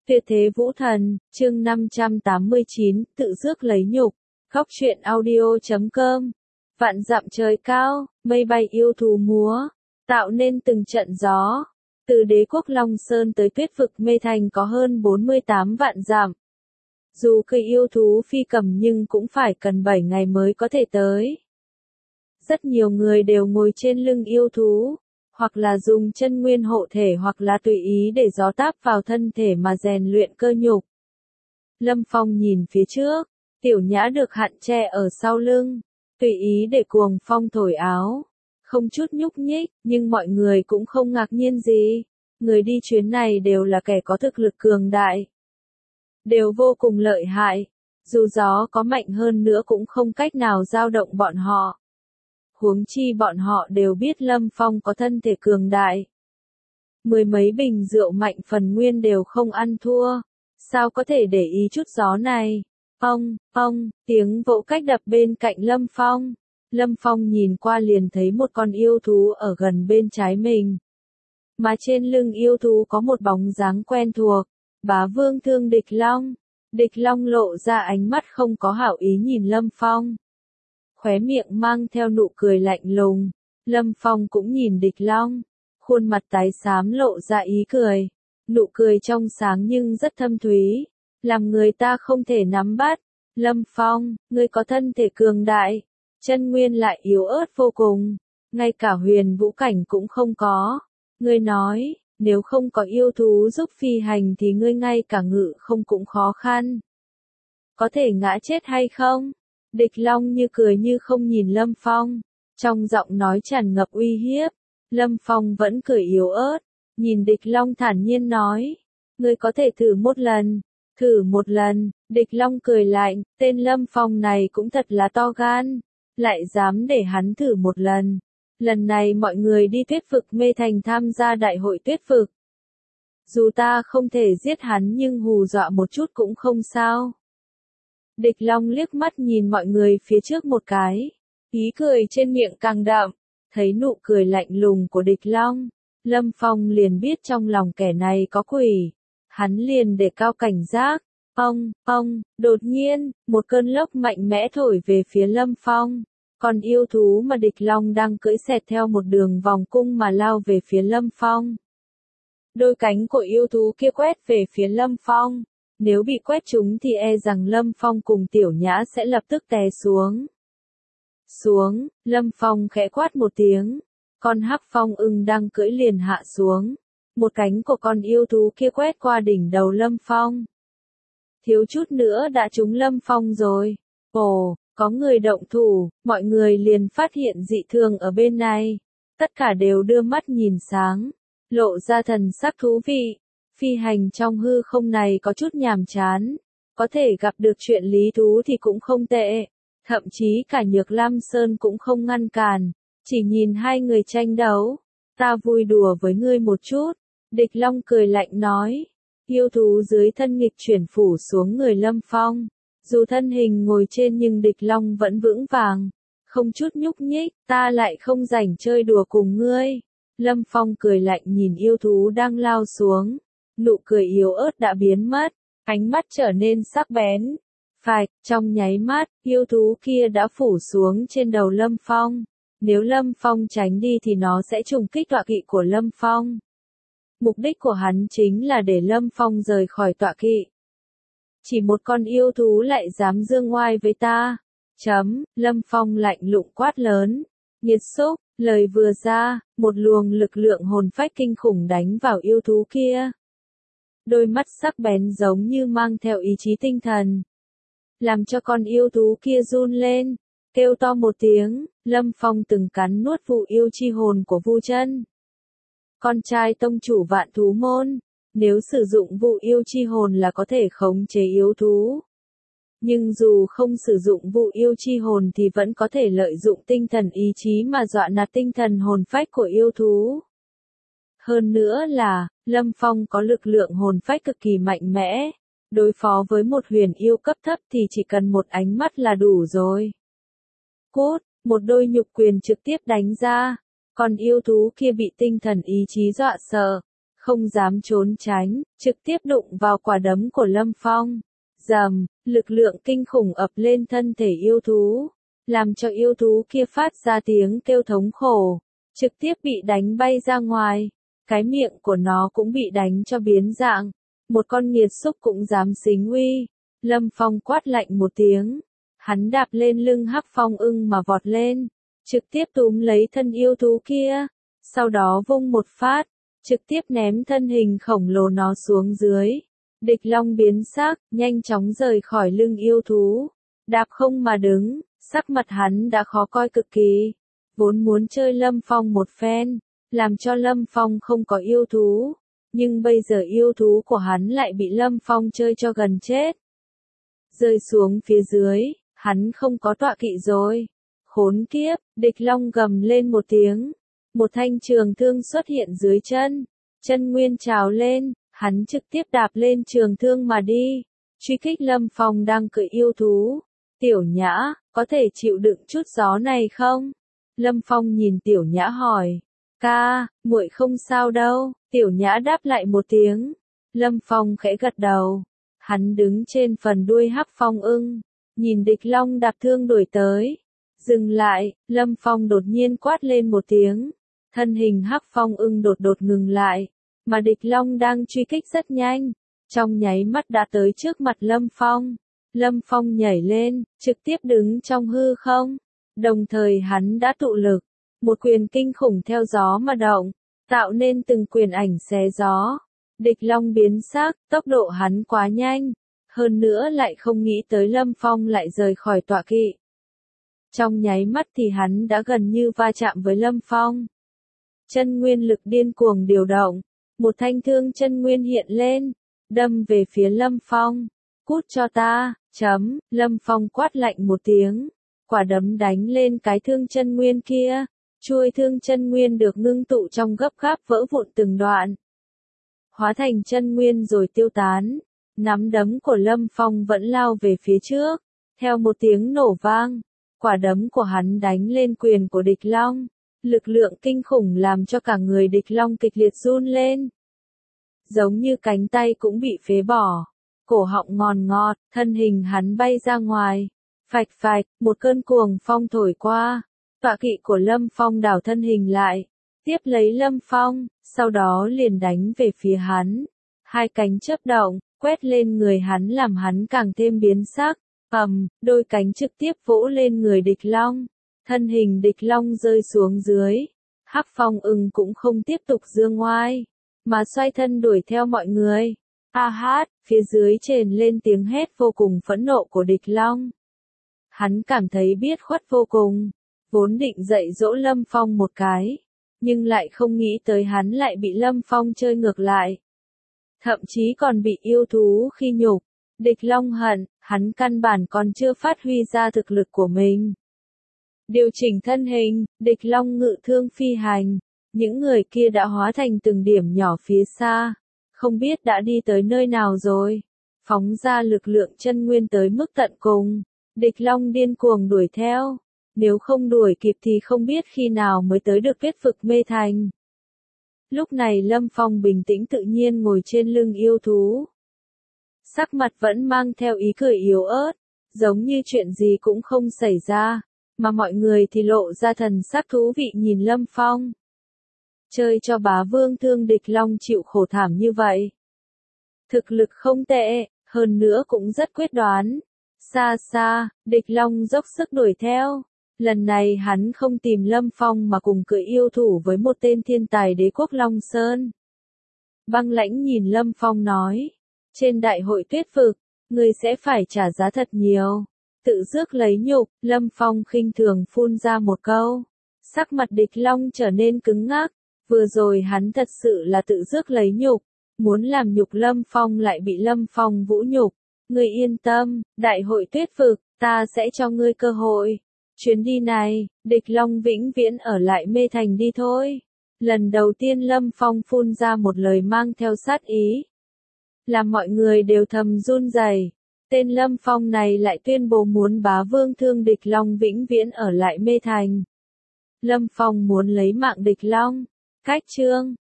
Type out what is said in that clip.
Tuyệt thế vũ thần, chương 589, tự rước lấy nhục. Góc truyện audio.com. Vạn dặm trời cao, mây bay yêu thú múa, tạo nên từng trận gió. Từ đế quốc Long Sơn tới tuyết vực Mê Thành có hơn 48 vạn dặm. Dù cây yêu thú phi cầm nhưng cũng phải cần 7 ngày mới có thể tới. Rất nhiều người đều ngồi trên lưng yêu thú, hoặc là dùng chân nguyên hộ thể hoặc là tùy ý để gió táp vào thân thể mà rèn luyện cơ nhục. Lâm Phong nhìn phía trước, Tiểu Nhã được hạn che ở sau lưng, tùy ý để cuồng phong thổi áo, không chút nhúc nhích, nhưng mọi người cũng không ngạc nhiên gì. Người đi chuyến này đều là kẻ có thực lực cường đại, đều vô cùng lợi hại, dù gió có mạnh hơn nữa cũng không cách nào dao động bọn họ. Huống chi bọn họ đều biết Lâm Phong có thân thể cường đại. Mười mấy bình rượu mạnh phần nguyên đều không ăn thua, sao có thể để ý chút gió này. Ông, tiếng vỗ cách đập bên cạnh Lâm Phong. Lâm Phong nhìn qua liền thấy một con yêu thú ở gần bên trái mình. Mà trên lưng yêu thú có một bóng dáng quen thuộc, Bá Vương Thương Địch Long. Địch Long lộ ra ánh mắt không có hảo ý nhìn Lâm Phong. Khóe miệng mang theo nụ cười lạnh lùng. Lâm Phong cũng nhìn Địch Long, khuôn mặt tái xám lộ ra ý cười. Nụ cười trong sáng nhưng rất thâm thúy, làm người ta không thể nắm bắt. Lâm Phong, ngươi có thân thể cường đại, chân nguyên lại yếu ớt vô cùng, ngay cả huyền vũ cảnh cũng không có. Ngươi nói, nếu không có yêu thú giúp phi hành thì ngươi ngay cả ngự không cũng khó khăn. Có thể ngã chết hay không? Địch Long như cười như không nhìn Lâm Phong, trong giọng nói tràn ngập uy hiếp. Lâm Phong vẫn cười yếu ớt, nhìn Địch Long thản nhiên nói, ngươi có thể thử một lần. Thử một lần. Địch Long cười lạnh, tên Lâm Phong này cũng thật là to gan, lại dám để hắn thử một lần. Lần này mọi người đi tuyết vực Mê Thành tham gia đại hội tuyết vực. Dù ta không thể giết hắn nhưng hù dọa một chút cũng không sao. Địch Long liếc mắt nhìn mọi người phía trước một cái, ý cười trên miệng càng đậm, thấy nụ cười lạnh lùng của Địch Long, Lâm Phong liền biết trong lòng kẻ này có quỷ, hắn liền để cao cảnh giác. Đột nhiên, một cơn lốc mạnh mẽ thổi về phía Lâm Phong, còn yêu thú mà Địch Long đang cưỡi xẹt theo một đường vòng cung mà lao về phía Lâm Phong. Đôi cánh của yêu thú kia quét về phía Lâm Phong. Nếu bị quét trúng thì e rằng Lâm Phong cùng Tiểu Nhã sẽ lập tức té xuống. Lâm Phong khẽ quát một tiếng. Con hắc phong ưng đang cưỡi liền hạ xuống. Một cánh của con yêu thú kia quét qua đỉnh đầu Lâm Phong. Thiếu chút nữa đã trúng Lâm Phong rồi. Ồ, có người động thủ, mọi người liền phát hiện dị thường ở bên này. Tất cả đều đưa mắt nhìn sáng, lộ ra thần sắc thú vị. Phi hành trong hư không này có chút nhàm chán, có thể gặp được chuyện lý thú thì cũng không tệ, thậm chí cả Nhược Lam Sơn cũng không ngăn cản, chỉ nhìn hai người tranh đấu, ta vui đùa với ngươi một chút. Địch Long cười lạnh nói, yêu thú dưới thân nghịch chuyển phủ xuống người Lâm Phong, dù thân hình ngồi trên nhưng Địch Long vẫn vững vàng, không chút nhúc nhích, ta lại không rảnh chơi đùa cùng ngươi. Lâm Phong cười lạnh nhìn yêu thú đang lao xuống. Nụ cười yếu ớt đã biến mất, ánh mắt trở nên sắc bén. Phạch, trong nháy mắt, yêu thú kia đã phủ xuống trên đầu Lâm Phong. Nếu Lâm Phong tránh đi thì nó sẽ trùng kích tọa kỵ của Lâm Phong. Mục đích của hắn chính là để Lâm Phong rời khỏi tọa kỵ. Chỉ một con yêu thú lại dám dương oai với ta. Lâm Phong lạnh lùng quát lớn. Nhiệt xúc, lời vừa ra, một luồng lực lượng hồn phách kinh khủng đánh vào yêu thú kia. Đôi mắt sắc bén giống như mang theo ý chí tinh thần, làm cho con yêu thú kia run lên, kêu to một tiếng. Lâm Phong từng cắn nuốt vụ yêu chi hồn của Vu Chân, con trai tông chủ Vạn Thú Môn. Nếu sử dụng vụ yêu chi hồn là có thể khống chế yêu thú, nhưng dù không sử dụng vụ yêu chi hồn thì vẫn có thể lợi dụng tinh thần ý chí mà dọa nạt tinh thần hồn phách của yêu thú. Hơn nữa là, Lâm Phong có lực lượng hồn phách cực kỳ mạnh mẽ, đối phó với một huyền yêu cấp thấp thì chỉ cần một ánh mắt là đủ rồi. Cút, một đôi nhục quyền trực tiếp đánh ra, còn yêu thú kia bị tinh thần ý chí dọa sợ, không dám trốn tránh, trực tiếp đụng vào quả đấm của Lâm Phong. Rầm, lực lượng kinh khủng ập lên thân thể yêu thú, làm cho yêu thú kia phát ra tiếng kêu thống khổ, trực tiếp bị đánh bay ra ngoài. Cái miệng của nó cũng bị đánh cho biến dạng. Một con nghiệt xúc cũng dám xính uy. Lâm Phong quát lạnh một tiếng. Hắn đạp lên lưng Hắc Phong ưng mà vọt lên, trực tiếp túm lấy thân yêu thú kia. Sau đó vung một phát, trực tiếp ném thân hình khổng lồ nó xuống dưới. Địch Long biến sắc, nhanh chóng rời khỏi lưng yêu thú. Đạp không mà đứng, sắc mặt hắn đã khó coi cực kỳ. Vốn muốn chơi Lâm Phong một phen, làm cho Lâm Phong không có yêu thú. Nhưng bây giờ yêu thú của hắn lại bị Lâm Phong chơi cho gần chết. Rơi xuống phía dưới, hắn không có tọa kỵ rồi. Khốn kiếp, Địch Long gầm lên một tiếng. Một thanh trường thương xuất hiện dưới chân. Chân nguyên trào lên, hắn trực tiếp đạp lên trường thương mà đi. Truy kích Lâm Phong đang cưỡi yêu thú. Tiểu Nhã, có thể chịu đựng chút gió này không? Lâm Phong nhìn Tiểu Nhã hỏi. Ca, muội không sao đâu. Tiểu Nhã đáp lại một tiếng. Lâm Phong khẽ gật đầu. Hắn đứng trên phần đuôi Hắc Phong ưng, nhìn Địch Long đạp thương đuổi tới. Dừng lại, Lâm Phong đột nhiên quát lên một tiếng. Thân hình Hắc Phong ưng đột ngừng lại, mà Địch Long đang truy kích rất nhanh. Trong nháy mắt đã tới trước mặt Lâm Phong. Lâm Phong nhảy lên, trực tiếp đứng trong hư không. Đồng thời hắn đã tụ lực. Một quyền kinh khủng theo gió mà động, tạo nên từng quyền ảnh xé gió. Địch Long biến sắc, tốc độ hắn quá nhanh. Hơn nữa lại không nghĩ tới Lâm Phong lại rời khỏi tọa kỵ. Trong nháy mắt thì hắn đã gần như va chạm với Lâm Phong. Chân nguyên lực điên cuồng điều động. Một thanh thương chân nguyên hiện lên, đâm về phía Lâm Phong. Cút cho ta, chấm, Lâm Phong quát lạnh một tiếng. Quả đấm đánh lên cái thương chân nguyên kia. Chuôi thương chân nguyên được ngưng tụ trong gấp gáp vỡ vụn từng đoạn. Hóa thành chân nguyên rồi tiêu tán. Nắm đấm của Lâm Phong vẫn lao về phía trước. Theo một tiếng nổ vang, quả đấm của hắn đánh lên quyền của Địch Long. Lực lượng kinh khủng làm cho cả người Địch Long kịch liệt run lên. Giống như cánh tay cũng bị phế bỏ. Cổ họng ngòn ngọt, thân hình hắn bay ra ngoài. Phạch phạch, một cơn cuồng phong thổi qua. Tọa kỵ của Lâm Phong đảo thân hình lại, tiếp lấy Lâm Phong, sau đó liền đánh về phía hắn. Hai cánh chớp động, quét lên người hắn làm hắn càng thêm biến sắc. Đôi cánh trực tiếp vỗ lên người Địch Long. Thân hình Địch Long rơi xuống dưới. Hắc Phong ưng cũng không tiếp tục giương ngoai, mà xoay thân đuổi theo mọi người. Phía dưới truyền lên tiếng hét vô cùng phẫn nộ của Địch Long. Hắn cảm thấy biết khuất vô cùng. Vốn định dạy dỗ Lâm Phong một cái, nhưng lại không nghĩ tới hắn lại bị Lâm Phong chơi ngược lại. Thậm chí còn bị yêu thú khi nhục. Địch Long hận, hắn căn bản còn chưa phát huy ra thực lực của mình. Điều chỉnh thân hình, Địch Long ngự thương phi hành. Những người kia đã hóa thành từng điểm nhỏ phía xa. Không biết đã đi tới nơi nào rồi. Phóng ra lực lượng chân nguyên tới mức tận cùng. Địch Long điên cuồng đuổi theo. Nếu không đuổi kịp thì không biết khi nào mới tới được Tuyết Vực Mê Thành. Lúc này Lâm Phong bình tĩnh tự nhiên ngồi trên lưng yêu thú. Sắc mặt vẫn mang theo ý cười yếu ớt, giống như chuyện gì cũng không xảy ra, mà mọi người thì lộ ra thần sắc thú vị nhìn Lâm Phong. Chơi cho bá vương thương Địch Long chịu khổ thảm như vậy. Thực lực không tệ, hơn nữa cũng rất quyết đoán. Xa xa, Địch Long dốc sức đuổi theo. Lần này hắn không tìm Lâm Phong mà cùng cưỡi yêu thủ với một tên thiên tài đế quốc Long Sơn. Băng Lãnh nhìn Lâm Phong nói. Trên đại hội Tuyết Vực, người sẽ phải trả giá thật nhiều. Tự rước lấy nhục, Lâm Phong khinh thường phun ra một câu. Sắc mặt Địch Long trở nên cứng ngắc. Vừa rồi hắn thật sự là tự rước lấy nhục. Muốn làm nhục Lâm Phong lại bị Lâm Phong vũ nhục. Ngươi yên tâm, đại hội Tuyết Vực, ta sẽ cho ngươi cơ hội. Chuyến đi này, Địch Long vĩnh viễn ở lại Mê Thành đi thôi. Lần đầu tiên Lâm Phong phun ra một lời mang theo sát ý. Làm mọi người đều thầm run rẩy. Tên Lâm Phong này lại tuyên bố muốn bá vương thương Địch Long vĩnh viễn ở lại Mê Thành. Lâm Phong muốn lấy mạng Địch Long. Cách chương